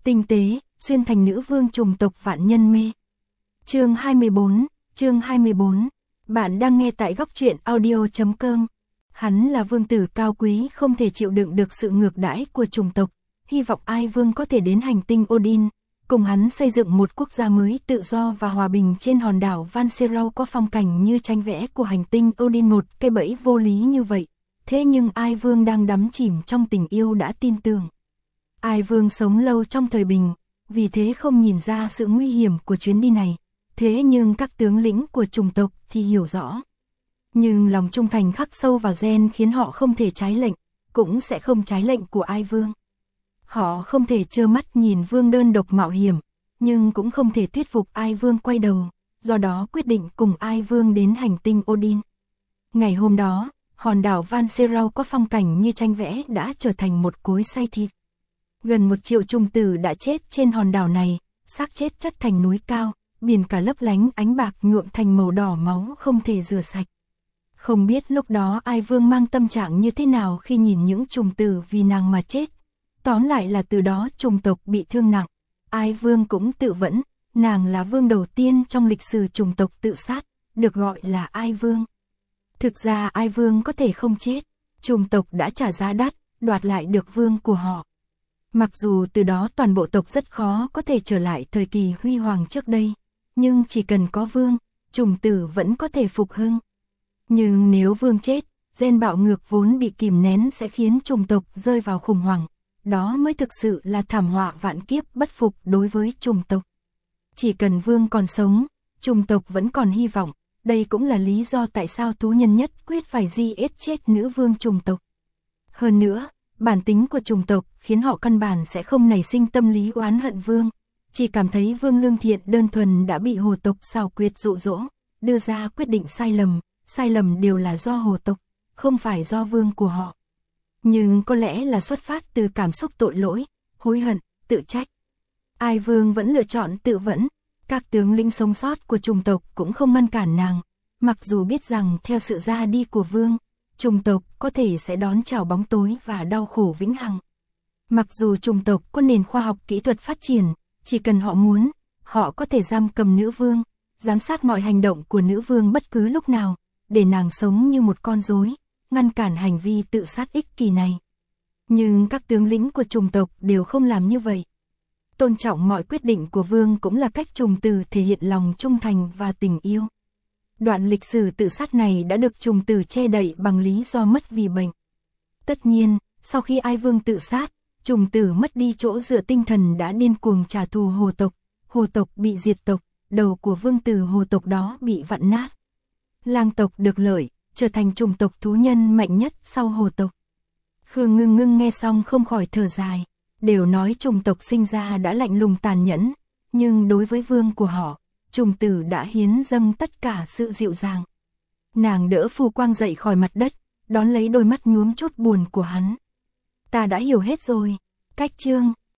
Tinh tế, xuyên thành nữ vương chủng tộc vạn nhân mê. Chương 24. Bạn đang nghe tại góc truyện audio.com. Hắn là vương tử cao quý không thể chịu đựng được sự ngược đãi của chủng tộc, hy vọng Ai Vương có thể đến hành tinh Odin, cùng hắn xây dựng một quốc gia mới tự do và hòa bình trên hòn đảo Vanserau có phong cảnh như tranh vẽ của hành tinh Odin, một cây bẫy vô lý như vậy. Thế nhưng Ai Vương đang đắm chìm trong tình yêu đã tin tưởng. Ai Vương sống lâu trong thời bình, vì thế không nhìn ra sự nguy hiểm của chuyến đi này. Thế nhưng các tướng lĩnh của chủng tộc thì hiểu rõ. Nhưng lòng trung thành khắc sâu vào gen khiến họ không thể trái lệnh, cũng sẽ không trái lệnh của Ai Vương. Họ không thể trơ mắt nhìn Vương đơn độc mạo hiểm, nhưng cũng không thể thuyết phục Ai Vương quay đầu, do đó quyết định cùng Ai Vương đến hành tinh Odin. Ngày hôm đó, hòn đảo Vanserau có phong cảnh như tranh vẽ đã trở thành một cối xay thịt. Gần 1 triệu trùng tử đã chết trên hòn đảo này, xác chết chất thành núi cao, biển cả lấp lánh ánh bạc nhuộm thành màu đỏ máu không thể rửa sạch. Không biết lúc đó Ai Vương mang tâm trạng như thế nào khi nhìn những trùng tử vì nàng mà chết. Tóm lại là từ đó chủng tộc bị thương nặng. Ai Vương cũng tự vẫn, nàng là vương đầu tiên trong lịch sử chủng tộc tự sát, được gọi là Ai Vương. Thực ra Ai Vương có thể không chết, chủng tộc đã trả giá đắt, đoạt lại được vương của họ. Mặc dù từ đó toàn bộ tộc rất khó có thể trở lại thời kỳ huy hoàng trước đây, nhưng chỉ cần có vương, chủng tử vẫn có thể phục hưng. Nhưng nếu vương chết, gen bạo ngược vốn bị kìm nén sẽ khiến chủng tộc rơi vào khủng hoảng. Đó mới thực sự là thảm họa vạn kiếp bất phục đối với chủng tộc. Chỉ cần vương còn sống, chủng tộc vẫn còn hy vọng. Đây cũng là lý do tại sao thú nhân nhất quyết phải giết chết nữ vương chủng tộc. Hơn nữa, bản tính của chủng tộc khiến họ căn bản sẽ không nảy sinh tâm lý oán hận vương. Chỉ cảm thấy vương lương thiện đơn thuần đã bị hồ tộc xảo quyệt dụ dỗ, đưa ra quyết định sai lầm đều là do hồ tộc, không phải do vương của họ. Nhưng có lẽ là xuất phát từ cảm xúc tội lỗi, hối hận, tự trách. Ai Vương vẫn lựa chọn tự vẫn, các tướng lĩnh sống sót của chủng tộc cũng không ngăn cản nàng, mặc dù biết rằng theo sự ra đi của vương, chủng tộc có thể sẽ đón chào bóng tối và đau khổ vĩnh hằng. Mặc dù chủng tộc có nền khoa học kỹ thuật phát triển, chỉ cần họ muốn, họ có thể giam cầm nữ vương, giám sát mọi hành động của nữ vương bất cứ lúc nào, để nàng sống như một con rối, ngăn cản hành vi tự sát ích kỷ này. Nhưng các tướng lĩnh của chủng tộc đều không làm như vậy. Tôn trọng mọi quyết định của vương cũng là cách chủng tử thể hiện lòng trung thành và tình yêu. Đoạn lịch sử tự sát này đã được chủng tử che đậy bằng lý do mất vì bệnh. Tất nhiên, sau khi Ai Vương tự sát, chủng tử mất đi chỗ dựa tinh thần đã điên cuồng trả thù hồ tộc bị diệt tộc, đầu của vương tử hồ tộc đó bị vặn nát. Lang tộc được lợi, trở thành chủng tộc thú nhân mạnh nhất sau hồ tộc. Khương Ngưng Ngưng nghe xong không khỏi thở dài, đều nói chủng tộc sinh ra đã lạnh lùng tàn nhẫn, nhưng đối với vương của họ, chủng tử đã hiến dâng tất cả sự dịu dàng. Nàng đỡ Phù Quang dậy khỏi mặt đất, đón lấy đôi mắt nhuốm chút buồn của hắn. Ta đã hiểu hết rồi, cách chương.